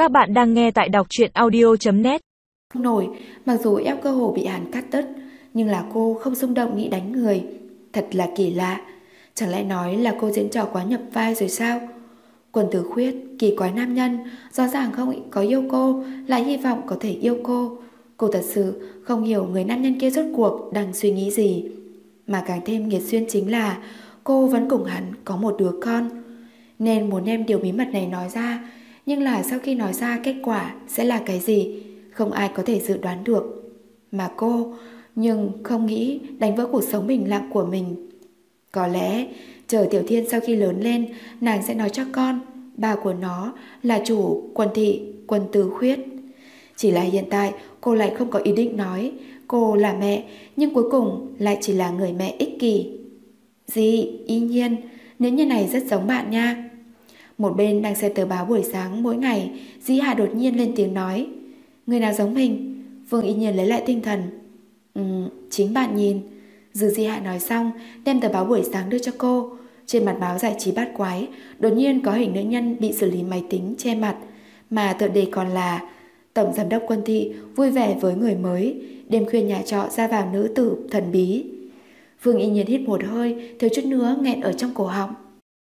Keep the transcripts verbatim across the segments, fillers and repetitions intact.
Các bạn đang nghe tại đọc truyện audio chấm net. Không nổi, mặc dù eo cơ hồ bị hắn cắt đứt, nhưng là cô không xung động nghĩ đánh người. Thật là kỳ lạ. Chẳng lẽ nói là cô diễn trò quá nhập vai rồi sao? Quân Tử Khuyết, kỳ quái nam nhân, rõ ràng không có yêu cô, lại hy vọng có thể yêu cô. Cô thật sự không hiểu người nam nhân kia rốt cuộc đang suy nghĩ gì. Mà càng thêm nghiệt duyên chính là cô vẫn cùng hắn có một đứa con, nên muốn đem điều bí mật này nói ra. Nhưng là sau khi nói ra kết quả sẽ là cái gì, không ai có thể dự đoán được. Mà cô nhưng không nghĩ đánh vỡ cuộc sống bình lặng của mình. Có lẽ chờ Tiểu Thiên sau khi lớn lên, nàng sẽ nói cho con bà của nó là chủ Quân thị Quân Tử Khuyết. Chỉ là hiện tại cô lại không có ý định nói cô là mẹ, nhưng cuối cùng lại chỉ là người mẹ ích kỷ. Dì, y nhiên, nếu như này rất giống bạn nha. Một bên đang xem tờ báo buổi sáng mỗi ngày, Dĩ Hà đột nhiên lên tiếng nói: người nào giống mình? Vương Y Nhiên lấy lại tinh thần. Ừ, chính bạn nhìn. Dư Dĩ Hà nói xong, đem tờ báo buổi sáng đưa cho cô. Trên mặt báo giải trí bát quái, đột nhiên có hình nữ nhân bị xử lý máy tính che mặt, mà tựa đề còn là Tổng giám đốc Quân thị vui vẻ với người mới, đêm khuya nhà trọ ra vào nữ tử thần bí. Vương Y Nhiên hít một hơi, thiếu chút nữa nghẹn ở trong cổ họng.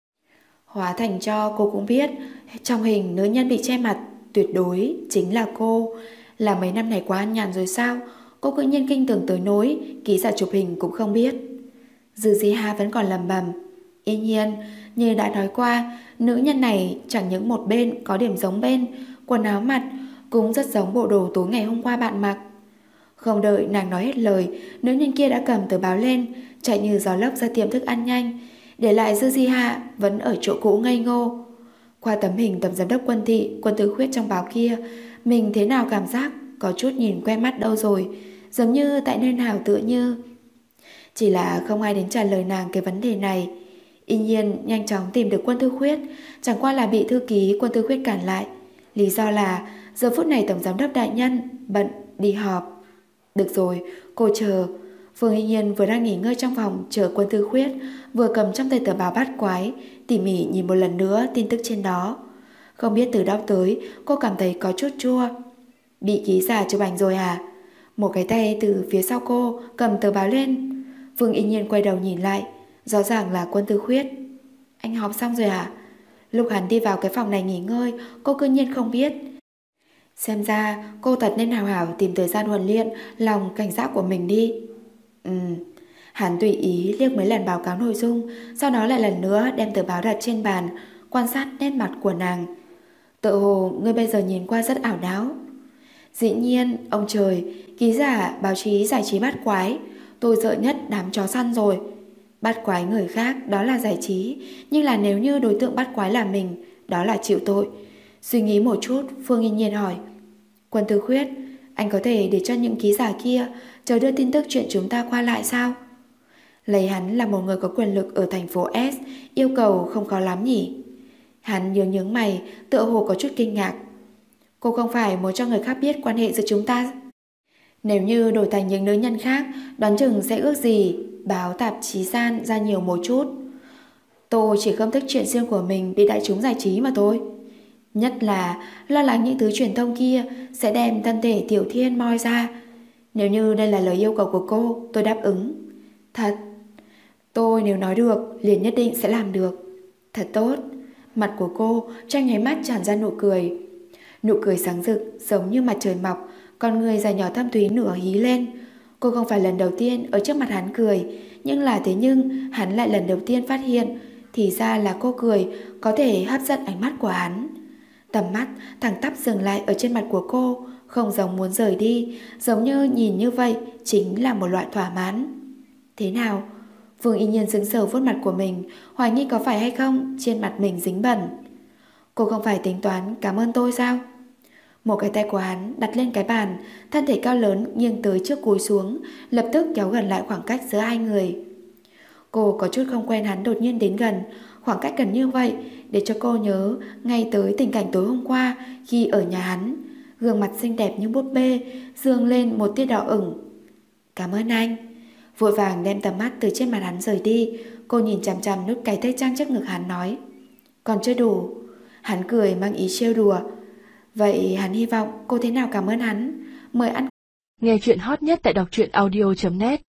Hóa thành cho cô cũng biết, trong hình nữ nhân bị che mặt tuyệt đối chính là cô. Là mấy năm này quá ăn nhàn rồi sao? Cô tự nhiên kinh tưởng tới nỗi ký giả chụp hình cũng không biết. Dư Dĩ Hà vẫn còn lầm bầm: Y Nhiên, như đã nói qua, nữ nhân này chẳng những một bên có điểm giống bên, quần áo mặt cũng rất giống bộ đồ tối ngày hôm qua bạn mặc. Không đợi nàng nói hết lời, nữ nhân kia đã cầm tờ báo lên, chạy như gió lốc ra tiệm thức ăn nhanh, để lại Dư Di Hạ vẫn ở chỗ cũ ngây ngô. Qua tấm hình tổng giám đốc Quân thị Quân Tử Khuyết trong báo kia, mình thế nào cảm giác có chút nhìn quen mắt đâu rồi, giống như tại nơi nào tựa như. Chỉ là không ai đến trả lời nàng cái vấn đề này. Y Nhiên nhanh chóng tìm được Quân Tử Khuyết, chẳng qua là bị thư ký Quân Tử Khuyết cản lại. Lý do là giờ phút này tổng giám đốc đại nhân bận đi họp. Được rồi, cô chờ. Phương Y Nhiên vừa đang nghỉ ngơi trong phòng chờ Quân Tử Khuyết, vừa cầm trong tay tờ báo bát quái, tỉ mỉ nhìn một lần nữa tin tức trên đó. Không biết từ đâu tới, cô cảm thấy có chút chua. Bị ký giả chụp ảnh rồi à? Một cái tay từ phía sau cô cầm tờ báo lên. Phương Y Nhiên quay đầu nhìn lại, rõ ràng là Quân Tử Khuyết. Anh họp xong rồi à? Lúc hắn đi vào cái phòng này nghỉ ngơi, cô cư nhiên không biết. Xem ra cô thật nên hào hảo tìm thời gian huấn luyện lòng cảnh giác của mình đi. Ừ. Hắn tùy ý liếc mấy lần báo cáo nội dung, sau đó lại lần nữa đem tờ báo đặt trên bàn, quan sát nét mặt của nàng. Tự hồ ngươi bây giờ nhìn qua rất ảo đáo. Dĩ nhiên, ông trời, ký giả báo chí giải trí bát quái, tôi sợ nhất đám chó săn rồi. Bắt quái người khác đó là giải trí, nhưng là nếu như đối tượng bắt quái là mình, đó là chịu tội. Suy nghĩ một chút, Phương Y Nhiên hỏi: Quân Tử Khuyết, anh có thể để cho những ký giả kia chờ đưa tin tức chuyện chúng ta qua lại sao? Lấy hắn là một người có quyền lực ở thành phố S, yêu cầu không khó lắm nhỉ? Hắn nhướng nhướng mày, tựa hồ có chút kinh ngạc. Cô không phải muốn cho người khác biết quan hệ giữa chúng ta? Nếu như đổi thành những nữ nhân khác, đoán chừng sẽ ước gì báo tạp chí gian ra nhiều một chút. Tôi chỉ không thích chuyện riêng của mình bị đại chúng giải trí mà thôi. Nhất là lo lắng những thứ truyền thông kia sẽ đem thân thể Tiểu Thiên moi ra. Nếu như đây là lời yêu cầu của cô, tôi đáp ứng. Thật. Tôi nếu nói được, liền nhất định sẽ làm được. Thật tốt. Mặt của cô trong nháy mắt tràn ra nụ cười. Nụ cười sáng rực giống như mặt trời mọc, con người dài nhỏ thâm thúy nửa hí lên. Cô không phải lần đầu tiên ở trước mặt hắn cười, nhưng là thế nhưng hắn lại lần đầu tiên phát hiện thì ra là cô cười có thể hấp dẫn ánh mắt của hắn. Tầm mắt thẳng tắp dừng lại ở trên mặt của cô, không giống muốn rời đi, giống như nhìn như vậy chính là một loại thỏa mãn. Thế nào? Vương Y Nhiên sững sờ vuốt mặt của mình, hoài nghi có phải hay không trên mặt mình dính bẩn. Cô không phải tính toán cảm ơn tôi sao? Một cái tay của hắn đặt lên cái bàn, thân thể cao lớn nghiêng tới trước cúi xuống, lập tức kéo gần lại khoảng cách giữa hai người. Cô có chút không quen hắn đột nhiên đến gần, khoảng cách gần như vậy để cho cô nhớ ngay tới tình cảnh tối hôm qua khi ở nhà hắn. Gương mặt xinh đẹp như búp bê dương lên một tia đỏ ửng. Cảm ơn anh. Vội vàng đem tầm mắt từ trên mặt hắn rời đi, cô nhìn chằm chằm nút cái tay trang trước ngực hắn nói: Còn chưa đủ. Hắn cười mang ý trêu đùa: Vậy hắn hy vọng cô thế nào cảm ơn hắn. Mời ăn. Nghe chuyện hot nhất tại đọc truyện audio chấm net.